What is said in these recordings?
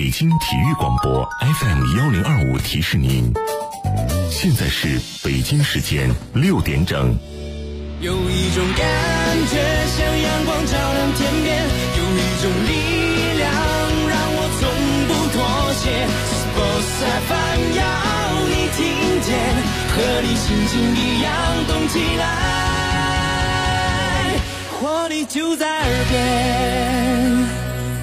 北京体育广播 FM1025提示您，现在是北京时间6点整。 有一种感觉像阳光照亮天边，有一种力量让我从不妥协。Sports FM 要你听见，和你心情一样动起来，活力就在耳边。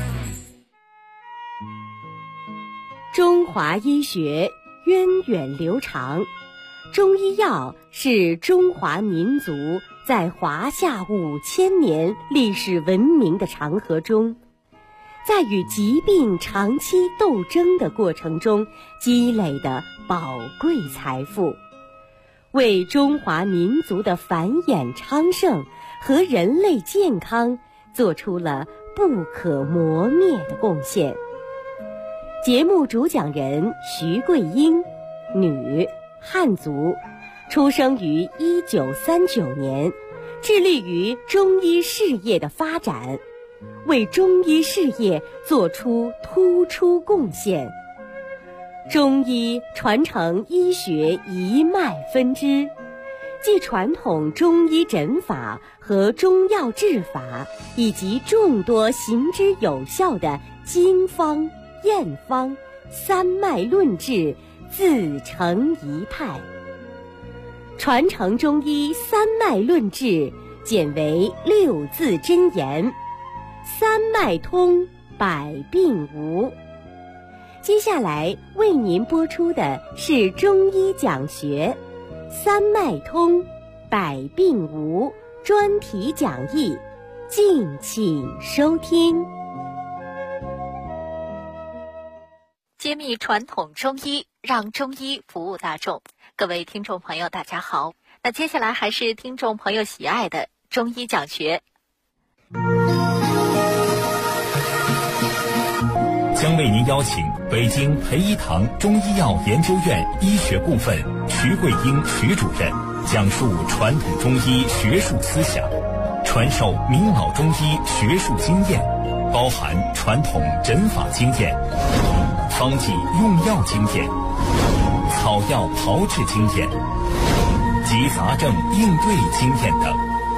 中华医学源远流长，中医药是中华民族在华夏5000年历史文明的长河中，在与疾病长期斗争的过程中积累的宝贵财富，为中华民族的繁衍昌盛和人类健康做出了不可磨灭的贡献。节目主讲人徐桂英，女，汉族，出生于1939年，致力于中医事业的发展，为中医事业做出突出贡献。中医传承医学一脉分支，即传统中医诊法和中药治法，以及众多行之有效的经方、验方、三脉论治自成一派。传承中医三脉论治简为6字真言：三脉通，百病无。接下来为您播出的是中医讲学三脉通，百病无专题讲义，敬请收听。 揭秘传统中医，让中医服务大众。各位听众朋友大家好，那接下来还是听众朋友喜爱的中医讲学。 将为您邀请北京培一堂中医药研究院医学部分徐桂英徐主任讲述传统中医学术思想，传授名老中医学术经验，包含传统诊法经验、方剂用药经验、草药炮制经验及杂症应对经验等。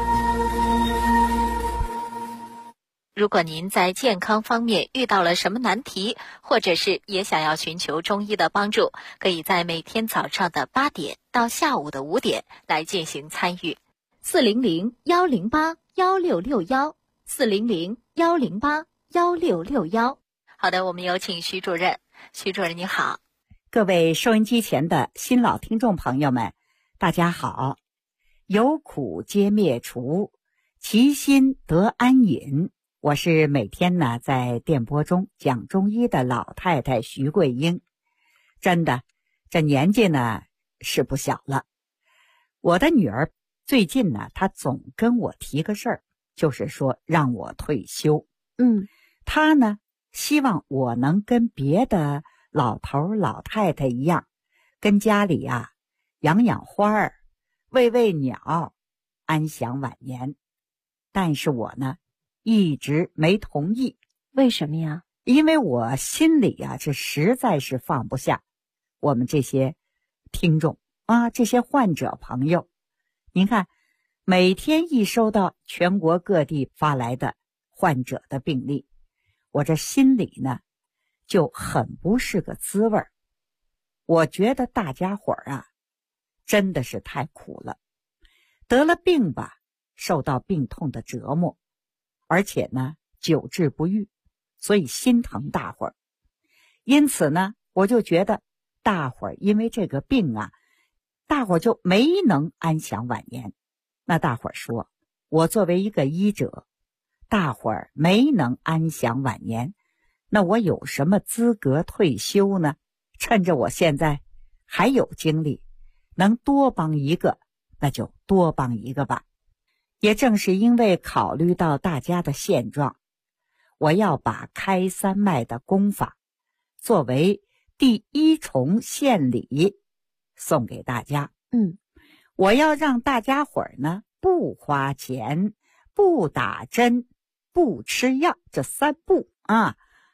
如果您在健康方面遇到了什么难题，或者是也想要寻求中医的帮助，可以在每天早上的8点到下午的5点来进行参与。400-108-1661，400-108-1661。好的，我们有请徐主任。徐主任你好。 各位收音机前的新老听众朋友们，大家好。有苦皆灭除，其心得安隐。我是每天呢在电波中讲中医的老太太徐桂英。真的，这年纪呢是不小了。我的女儿最近呢，她总跟我提个事儿，就是说让我退休。她呢希望我能跟别的老头老太太一样，跟家里啊养养花儿，喂喂鸟，安享晚年。但是我呢一直没同意。 为什么呀？ 因为我心里啊这实在是放不下我们这些听众啊，这些患者朋友。您看，每天一收到全国各地发来的患者的病例，我这心里呢就很不是个滋味儿。我觉得大家伙儿啊真的是太苦了，得了病吧，受到病痛的折磨，而且呢久治不愈，所以心疼大伙儿。因此呢，我就觉得大伙儿因为这个病啊，大伙儿就没能安享晚年。那大伙儿说，我作为一个医者，大伙儿没能安享晚年，那我有什么资格退休呢？趁着我现在还有精力，能多帮一个，那就多帮一个吧。也正是因为考虑到大家的现状，我要把开三脉的功法作为第一重献礼送给大家。我要让大家伙儿呢不花钱、不打针、不吃药，这3不啊，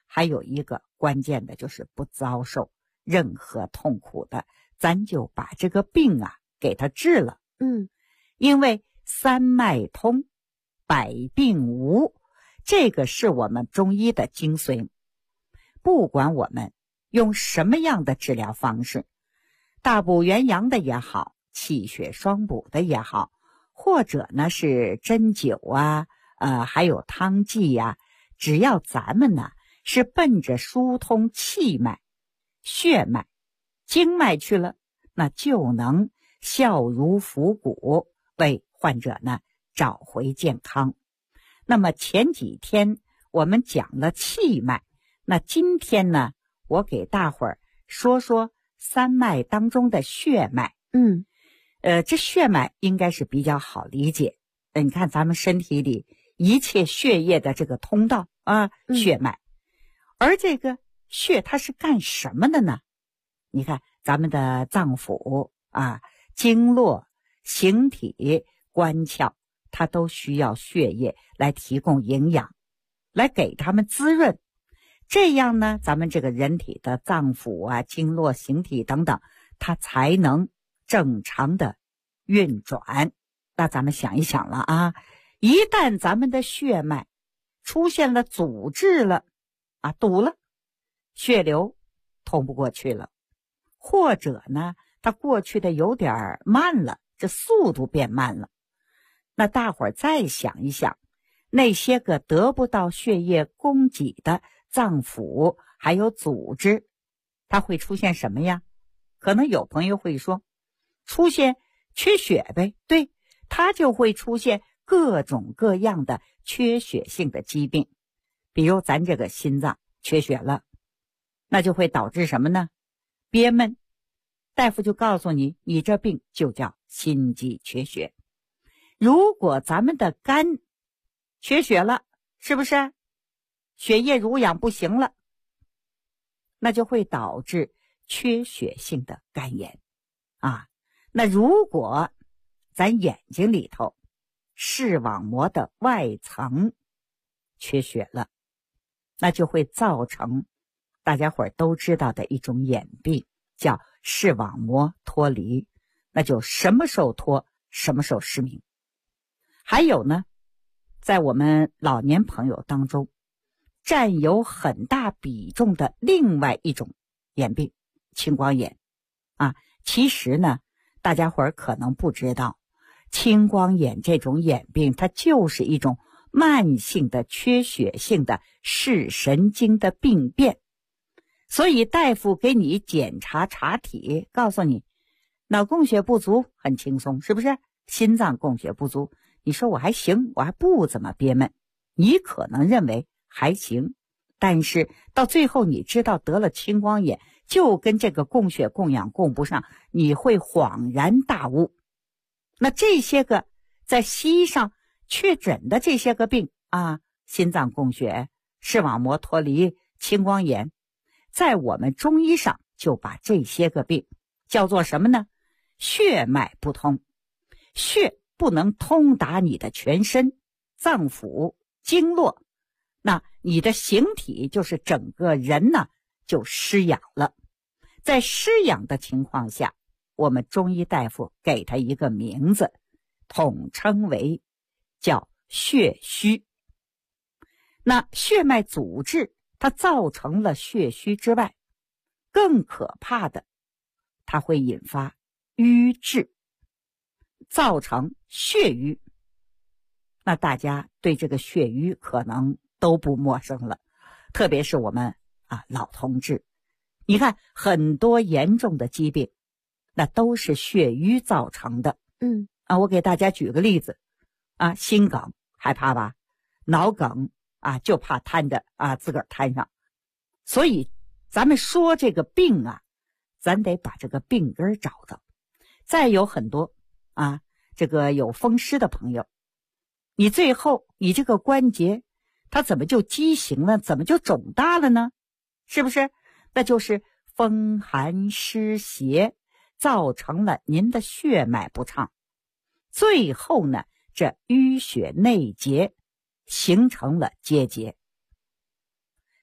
还有一个关键的就是不遭受任何痛苦的，咱就把这个病啊给它治了。因为三脉通，百病无，这个是我们中医的精髓。不管我们用什么样的治疗方式，大补元阳的也好，气血双补的也好，或者呢是针灸啊，还有汤剂呀，只要咱们呢是奔着疏通气脉、血脉、经脉去了，那就能效如扶鼓，为患者呢找回健康。那么前几天我们讲了气脉，那今天呢我给大伙儿说说三脉当中的血脉。这血脉应该是比较好理解。你看咱们身体里一切血液的这个通道啊，血脉。而这个血它是干什么的呢？你看咱们的脏腑啊、经络、形体、关窍，它都需要血液来提供营养，来给它们滋润。这样呢，咱们这个人体的脏腑啊、经络、形体等等，它才能正常的运转。那咱们想一想了啊，一旦咱们的血脉出现了阻滞了啊，堵了，血流通不过去了，或者呢它过去的有点慢了，这速度变慢了，那大伙儿再想一想，那些个得不到血液供给的脏腑还有组织，它会出现什么呀？可能有朋友会说，出现缺血呗。对，它就会出现各种各样的缺血性的疾病。比如咱这个心脏缺血了，那就会导致什么呢？憋闷。大夫就告诉你，你这病就叫心肌缺血。如果咱们的肝缺血了，是不是血液濡养不行了，那就会导致缺血性的肝炎啊。那如果咱眼睛里头视网膜的外层缺血了，那就会造成大家伙儿都知道的一种眼病，叫视网膜脱离，那就什么时候脱什么时候失明。还有呢，在我们老年朋友当中占有很大比重的另外一种眼病，青光眼啊。其实呢，大家伙儿可能不知道，青光眼这种眼病它就是一种慢性的缺血性的视神经的病变。所以大夫给你检查查体，告诉你脑供血不足，很轻松，是不是？心脏供血不足，你说我还行，我还不怎么憋闷，你可能认为还行，但是到最后你知道得了青光眼，就跟这个供血供氧供不上，你会恍然大悟。那这些个在西医上确诊的这些个病啊，心脏供血、视网膜脱离、青光眼，在我们中医上就把这些个病叫做什么呢？血脉不通。血不能通达你的全身脏腑经络，那你的形体就是整个人呢就失养了。在失养的情况下，我们中医大夫给他一个名字，统称为叫血虚。那血脉阻滞，它造成了血虚之外，更可怕的，它会引发瘀滞，造成血瘀。那大家对这个血瘀可能都不陌生了，特别是我们老同志，你看很多严重的疾病，那都是血瘀造成的。我给大家举个例子心梗害怕吧，脑梗就怕瘫着自个儿瘫上。所以咱们说这个病咱得把这个病根找到。再有很多这个有风湿的朋友，你最后你这个关节它怎么就畸形了，怎么就肿大了呢？是不是？那就是风寒湿邪造成了您的血脉不畅，最后呢这淤血内结形成了结节。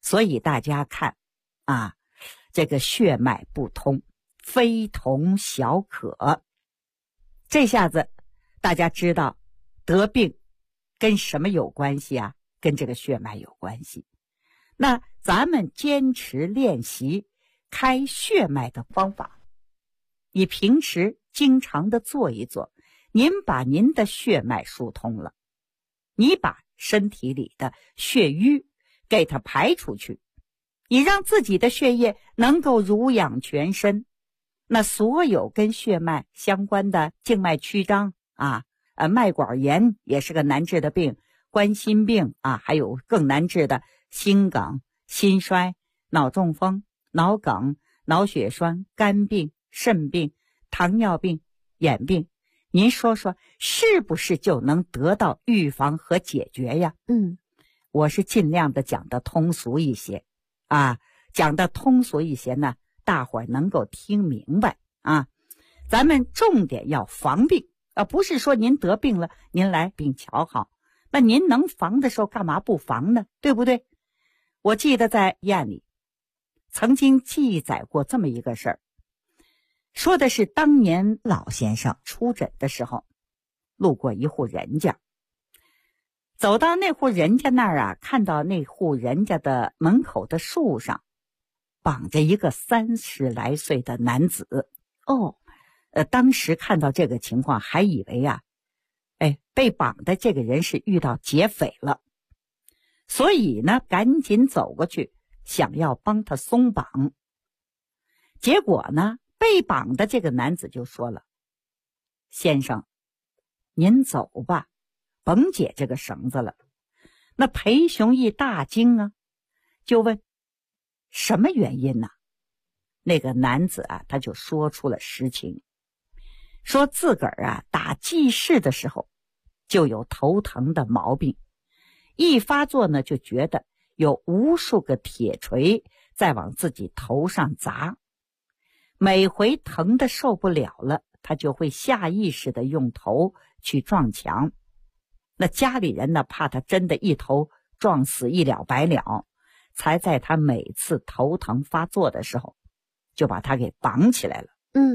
所以大家看啊，这个血脉不通，非同小可。这下子大家知道得病跟什么有关系啊？跟这个血脉有关系。那咱们坚持练习开血脉的方法，你平时经常的做一做，您把您的血脉疏通了，你把身体里的血瘀给它排出去，你让自己的血液能够濡养全身，那所有跟血脉相关的静脉曲张啊，脉管炎也是个难治的病，冠心病啊，还有更难治的心梗、心衰、脑中风、脑梗、脑血栓、肝病、肾病、糖尿病、眼病，您说说是不是就能得到预防和解决呀？我是尽量的讲的通俗一些啊，讲的通俗一些呢，大伙儿能够听明白啊。咱们重点要防病啊，不是说您得病了您来病瞧好，那您能防的时候干嘛不防呢？对不对？我记得在院里曾经记载过这么一个事儿，说的是当年老先生出诊的时候，路过一户人家，走到那户人家那儿啊，看到那户人家的门口的树上绑着一个30来岁的男子。当时看到这个情况还以为啊，被绑的这个人是遇到劫匪了，所以呢赶紧走过去想要帮他松绑。结果呢被绑的这个男子就说了，先生您走吧，甭解这个绳子了。那裴雄一大惊啊，就问什么原因呢？那个男子啊他就说出了实情，说自个儿啊打记事的时候就有头疼的毛病，一发作呢就觉得有无数个铁锤在往自己头上砸，每回疼得受不了了，他就会下意识的用头去撞墙。那家里人呢怕他真的一头撞死一了百了，才在他每次头疼发作的时候就把他给绑起来了。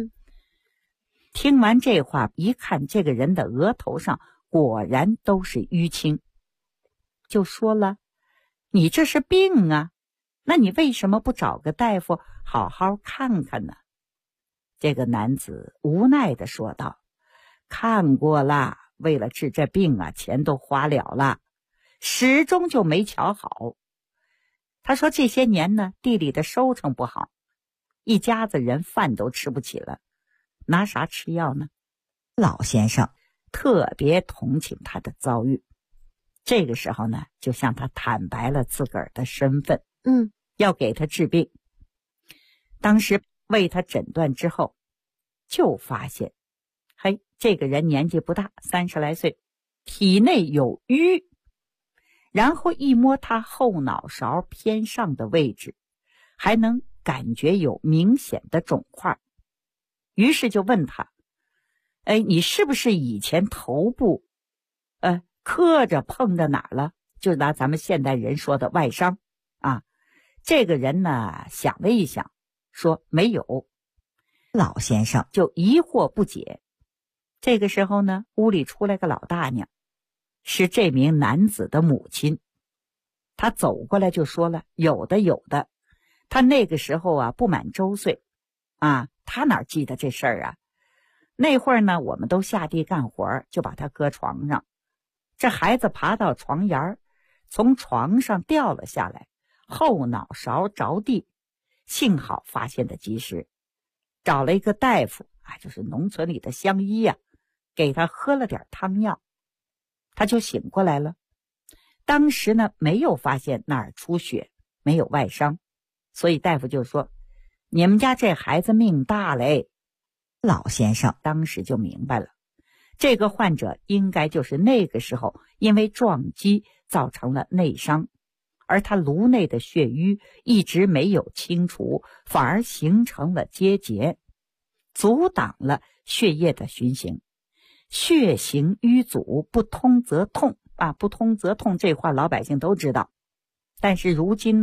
听完这话，一看这个人的额头上果然都是淤青，就说了，你这是病啊，那你为什么不找个大夫好好看看呢？这个男子无奈地说道，看过了，为了治这病啊，钱都花了，始终就没瞧好。他说这些年呢，地里的收成不好，一家子人饭都吃不起了，拿啥吃药呢？老先生特别同情他的遭遇，这个时候呢就向他坦白了自个儿的身份，要给他治病。当时为他诊断之后，就发现这个人年纪不大，30来岁，体内有瘀，然后一摸他后脑勺偏上的位置，还能感觉有明显的肿块。于是就问他，你是不是以前头部磕着碰着哪儿了？就拿咱们现代人说的外伤啊。这个人呢想了一想，说没有。老先生就疑惑不解。这个时候呢，屋里出来个老大娘，是这名男子的母亲。他走过来就说了，有的，他那个时候啊不满周岁啊，他哪记得这事儿啊？那会儿呢，我们都下地干活，就把他搁床上，这孩子爬到床沿儿，从床上掉了下来，后脑勺着地，幸好发现的及时，找了一个大夫就是农村里的乡医啊，给他喝了点汤药，他就醒过来了。当时呢没有发现那儿出血，没有外伤，所以大夫就说，你们家这孩子命大嘞。老先生当时就明白了，这个患者应该就是那个时候因为撞击造成了内伤，而他颅内的血瘀一直没有清除，反而形成了结节，阻挡了血液的循行。血行瘀阻，不通则痛不通则痛，这话老百姓都知道。但是如今呢，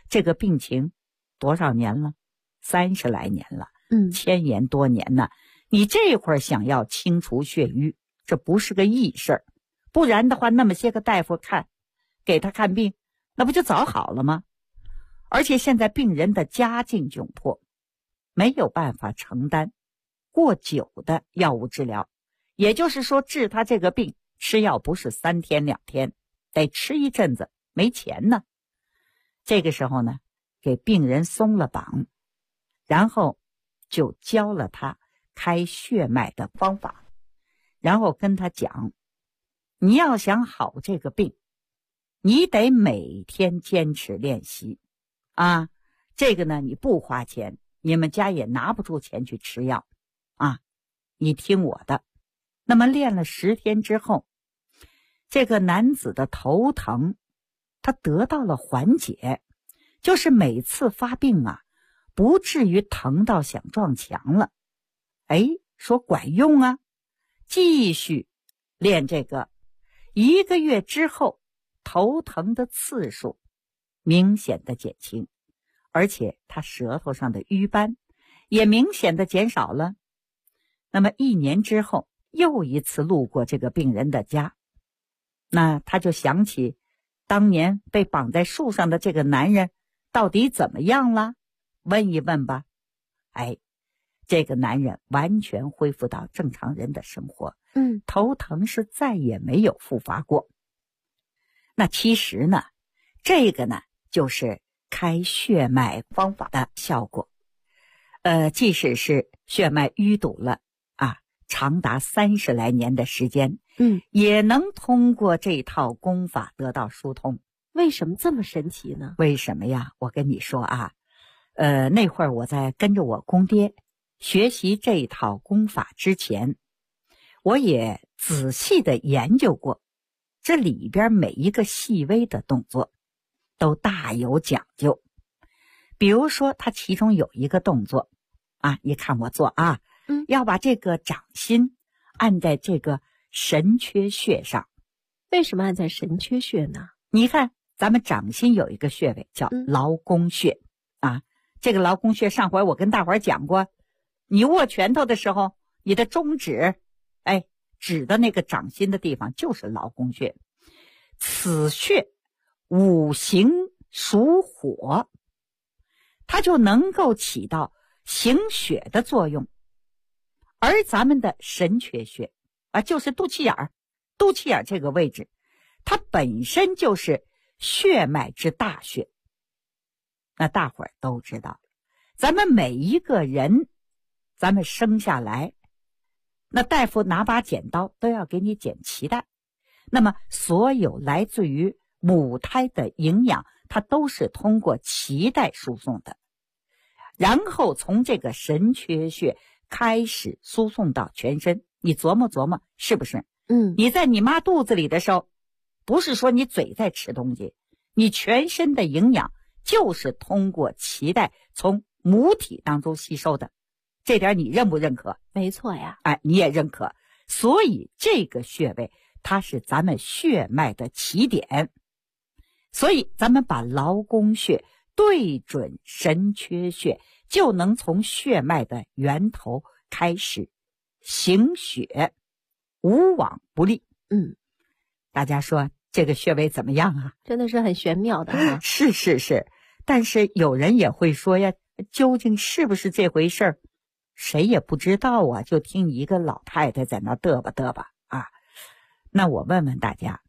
这个病情多少年了？30来年了，1000年多年呢。你这会儿想要清除血瘀，这不是个易事儿。不然的话，那么些个大夫给他看病，那不就早好了吗？而且现在病人的家境窘迫，没有办法承担过久的药物治疗，也就是说治他这个病吃药不是3天2天，得吃一阵子，没钱呢。这个时候呢，给病人松了绑，然后就教了他开血脉的方法，然后跟他讲，你要想好这个病，你得每天坚持练习啊。这个呢，你不花钱，你们家也拿不出钱去吃药啊。你听我的。那么练了10天之后，这个男子的头疼他得到了缓解，就是每次发病啊，不至于疼到想撞墙了。说管用啊，继续练这个。1个月之后，头疼的次数明显的减轻，而且他舌头上的瘀斑也明显的减少了。那么1年之后，又一次路过这个病人的家，那他就想起当年被绑在树上的这个男人到底怎么样了，问一问吧。这个男人完全恢复到正常人的生活，头疼是再也没有复发过。那其实呢，这个呢就是开血脉方法的效果。即使是血脉淤堵了啊，长达30来年的时间，也能通过这套功法得到疏通。 为什么这么神奇呢？ 为什么呀？我跟你说啊，那会儿我在跟着我公爹学习这套功法之前，我也仔细的研究过，这里边每一个细微的动作都大有讲究。比如说它其中有一个动作啊，你看我做啊，要把这个掌心按在这个神阙穴上。 为什么按在神阙穴呢？ 你看咱们掌心有一个穴位叫劳宫穴啊，这个劳宫穴上回我跟大伙儿讲过，你握拳头的时候，你的中指指的那个掌心的地方就是劳宫穴。此穴五行属火，它就能够起到行血的作用。而咱们的神阙穴啊，就是肚脐眼这个位置，它本身就是血脉之大穴。那大伙儿都知道，咱们每一个人，咱们生下来，那大夫拿把剪刀都要给你剪脐带。那么所有来自于母胎的营养，它都是通过脐带输送的，然后从这个神阙穴开始输送到全身。你琢磨琢磨，是不是？你在你妈肚子里的时候，不是说你嘴在吃东西，你全身的营养就是通过脐带从母体当中吸收的。这点你认不认可？ 没错呀。 你也认可。所以这个穴位它是咱们血脉的起点，所以咱们把劳宫穴对准神阙穴，就能从血脉的源头开始行血，无往不利。大家说这个穴位怎么样啊？ 真的是很玄妙的啊。 是，但是有人也会说呀，究竟是不是这回事儿？谁也不知道啊，就听一个老太太在那嘚吧啊。那我问问大家，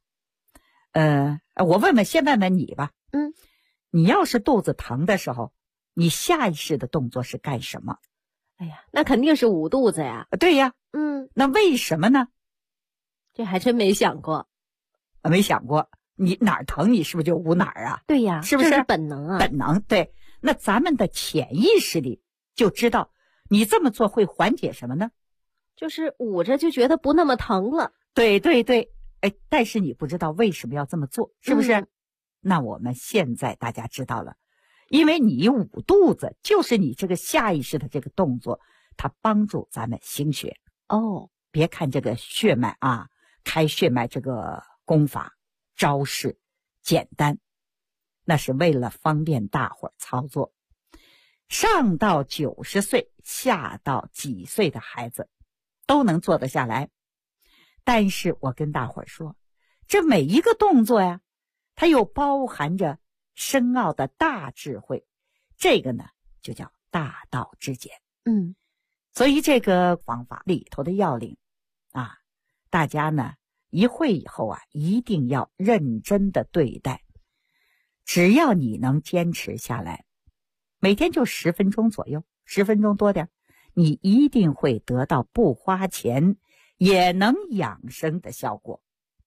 先问问你吧。你要是肚子疼的时候，你下意识的动作是干什么？ 那肯定是捂肚子呀。 对呀。那为什么呢？ 这还真没想过。 没想过，你哪儿疼你是不是就捂哪儿啊？ 对呀， 是不是？ 这是本能啊。 本能，对。那咱们的潜意识里就知道你这么做会缓解什么呢？ 就是捂着就觉得不那么疼了。 对，但是你不知道为什么要这么做，是不是？那我们现在大家知道了，因为你捂肚子就是你这个下意识的这个动作，它帮助咱们行血。别看这个血脉啊，开血脉这个功法招式简单， 那是为了方便大伙儿操作。上到90岁，下到几岁的孩子都能做得下来。但是我跟大伙儿说，这每一个动作呀，它又包含着深奥的大智慧，这个呢就叫大道至简。所以这个方法里头的要领啊，大家呢一会以后啊，一定要认真的对待。只要你能坚持下来，每天就10分钟左右，10分钟多点，你一定会得到不花钱也能养生的效果。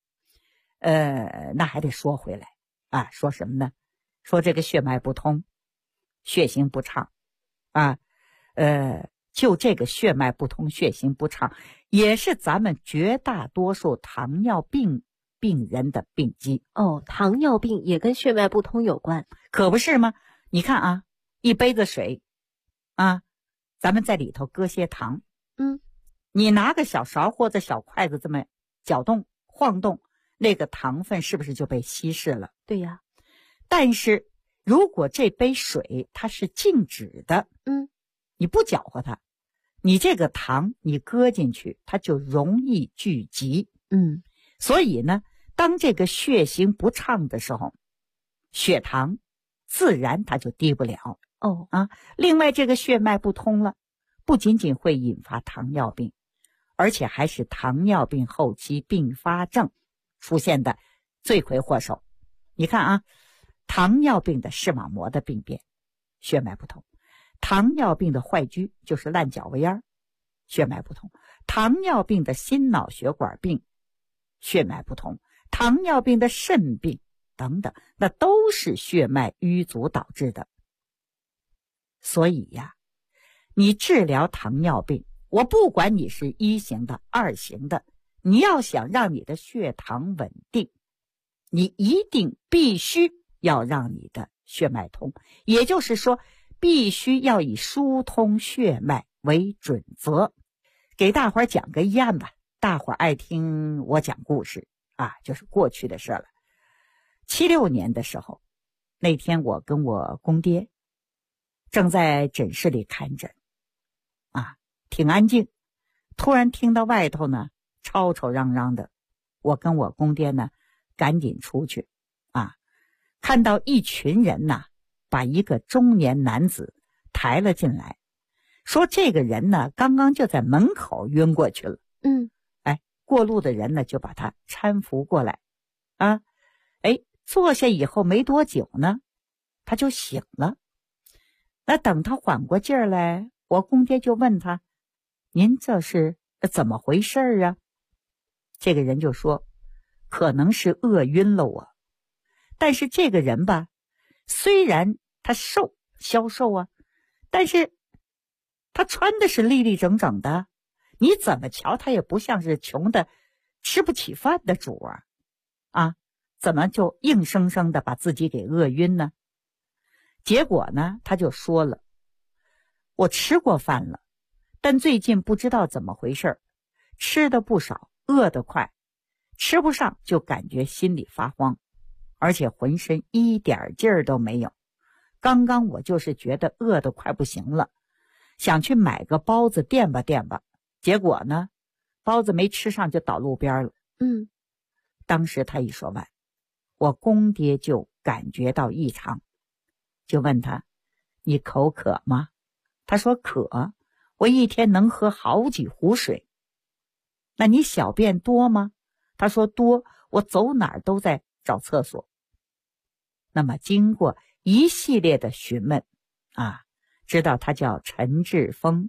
那还得说回来啊，说什么呢？说这个血脉不通，血行不畅啊，就这个血脉不通，血行不畅，也是咱们绝大多数糖尿病病人的病机。 糖尿病也跟血脉不通有关， 可不是吗？你看啊，一杯子水啊，咱们在里头搁些糖，你拿个小勺或者小筷子这么搅动晃动，那个糖分是不是就被稀释了？ 对呀。 但是如果这杯水它是静止的，你不搅和它，你这个糖你搁进去，它就容易聚集。所以呢，当这个血行不畅的时候，血糖自然它就低不了。另外这个血脉不通了，不仅仅会引发糖尿病，而且还是糖尿病后期并发症出现的罪魁祸首。你看啊，糖尿病的视网膜的病变，血脉不通；糖尿病的坏疽，就是烂脚巴烟，血脉不通；糖尿病的心脑血管病，血脉不通；糖尿病的肾病等等，那都是血脉瘀阻导致的。所以呀，你治疗糖尿病，我不管你是1型的、2型的，你要想让你的血糖稳定，你一定必须要让你的血脉通，也就是说，必须要以疏通血脉为准则。给大伙儿讲个一案吧，大伙儿爱听我讲故事啊，就是过去的事了。76年的时候，那天我跟我公爹正在诊室里看诊啊，挺安静，突然听到外头呢吵吵嚷嚷的，我跟我公爹呢赶紧出去啊，看到一群人呐把一个中年男子抬了进来，说这个人呢刚刚就在门口晕过去了。过路的人呢就把他搀扶过来啊，坐下以后没多久呢他就醒了。那等他缓过劲儿来，我公爹就问他，您这是怎么回事啊？这个人就说，可能是饿晕了我。但是这个人吧，虽然他消瘦啊，但是他穿的是立立整整的，你怎么瞧他也不像是穷的吃不起饭的主啊，怎么就硬生生的把自己给饿晕呢？结果呢，他就说了，我吃过饭了，但最近不知道怎么回事，吃的不少，饿得快，吃不上就感觉心里发慌，而且浑身一点劲儿都没有。刚刚我就是觉得饿得快不行了，想去买个包子垫吧垫吧，结果呢，包子没吃上就倒路边了。当时他一说完，我公爹就感觉到异常，就问他，你口渴吗？他说渴，我一天能喝好几壶水。那你小便多吗？他说多，我走哪儿都在找厕所。那么经过一系列的询问啊，知道他叫陈志峰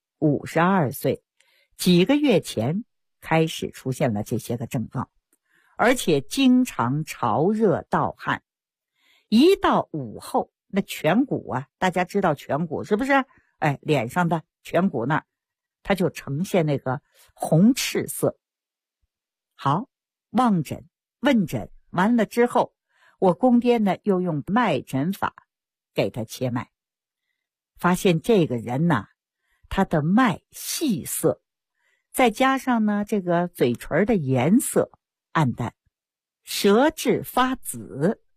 ，52岁，几个月前开始出现了这些个症状，而且经常潮热盗汗，一到午后那颧骨啊，大家知道颧骨是不是？脸上的颧骨那儿，它就呈现那个红赤色。好，望诊问诊完了之后，我公爹呢又用脉诊法给他切脉，发现这个人呐，他的脉细涩，再加上呢这个嘴唇的颜色暗淡，舌质发紫，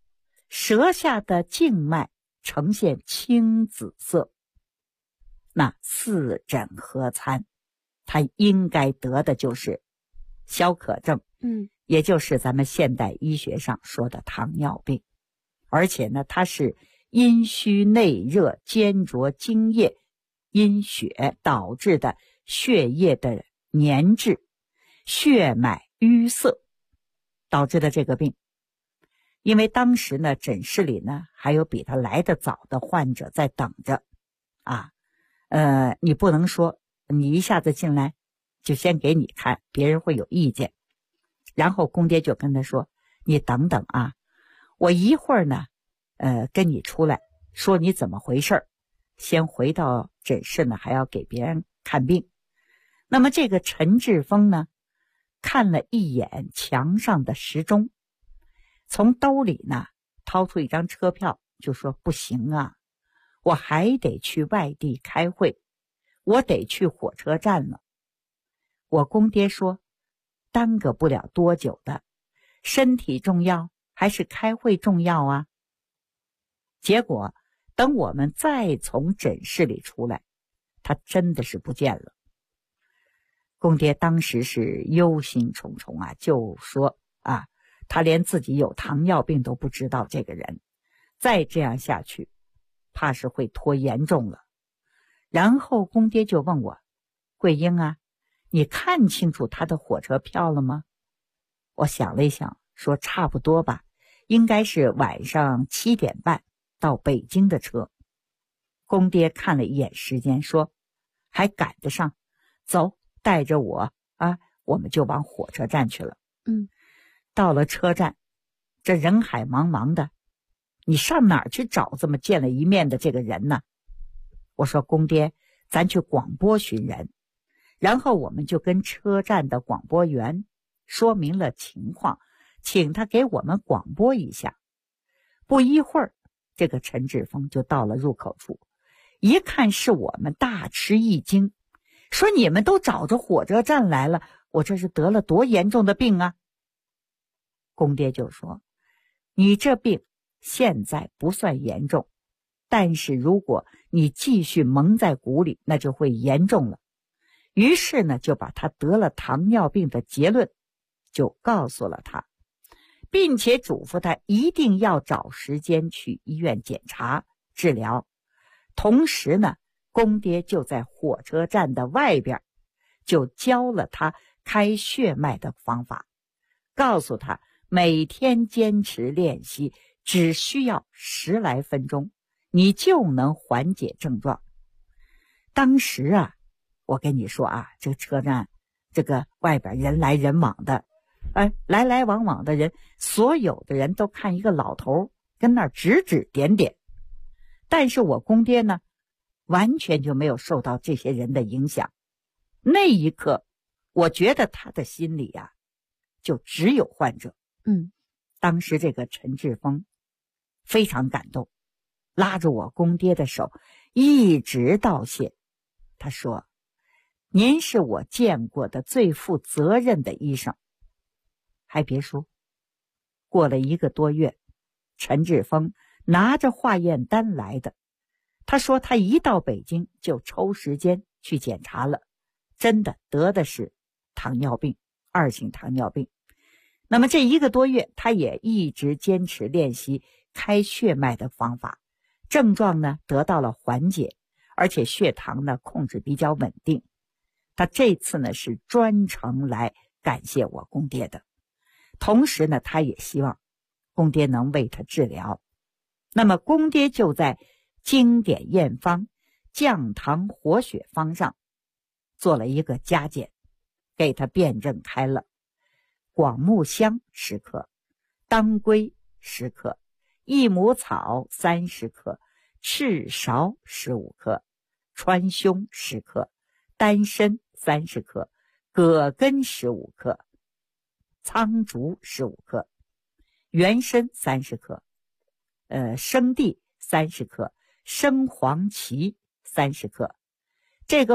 舌下的静脉呈现青紫色，那四诊合参，他应该得的就是消渴症，也就是咱们现代医学上说的糖尿病。而且呢，它是阴虚内热兼着津液阴血导致的血液的粘滞、血脉淤塞导致的这个病。因为当时呢，诊室里呢还有比他来得早的患者在等着啊。你不能说你一下子进来就先给你看，别人会有意见。然后公爹就跟他说，你等等啊，我一会儿呢跟你出来说你怎么回事，先回到诊室呢还要给别人看病。那么这个陈志峰呢，看了一眼墙上的时钟，从兜里呢掏出一张车票，就说不行啊，我还得去外地开会，我得去火车站了。我公爹说，耽搁不了多久的，身体重要还是开会重要啊？结果等我们再从诊室里出来，他真的是不见了。公爹当时是忧心忡忡啊，就说啊，他连自己有糖尿病都不知道，这个人再这样下去怕是会拖严重了。然后公爹就问我，桂英啊，你看清楚他的火车票了吗？我想了一想，说差不多吧，应该是晚上7点半到北京的车。公爹看了一眼时间，说还赶得上，走，带着我啊，我们就往火车站去了。到了车站，这人海茫茫的，你上哪儿去找这么见了一面的这个人呢？我说公爹，咱去广播寻人。然后我们就跟车站的广播员说明了情况，请他给我们广播一下。不一会儿，这个陈志峰就到了入口处，一看是我们，大吃一惊，说你们都找着火车站来了，我这是得了多严重的病啊？公爹就说，你这病现在不算严重，但是如果你继续蒙在鼓里，那就会严重了。于是呢，就把他得了糖尿病的结论就告诉了他，并且嘱咐他一定要找时间去医院检查治疗。同时呢，公爹就在火车站的外边就教了他开血脉的方法，告诉他每天坚持练习，只需要10来分钟，你就能缓解症状。当时啊，我跟你说啊，这个车站这个外边人来人往的，来来往往的人，所有的人都看一个老头跟那儿指指点点。但是我公爹呢，完全就没有受到这些人的影响。那一刻，我觉得他的心里啊，就只有患者。当时这个陈志峰非常感动，拉着我公爹的手一直道谢。他说，您是我见过的最负责任的医生。还别说，过了1个多月，陈志峰拿着化验单来的。他说他一到北京就抽时间去检查了，真的得的是糖尿病，2型糖尿病。那么这1个多月，他也一直坚持练习开血脉的方法，症状呢得到了缓解，而且血糖呢控制比较稳定。他这次呢是专程来感谢我公爹的，同时呢他也希望公爹能为他治疗。那么公爹就在经典验方降糖活血方上做了一个加减，给他辩证开了广木香10克，当归10克，益母草30克，赤芍15克，川芎10克，丹参30克，葛根15克，苍竹15克，原参30克，生地30克，生黄芪30克。这个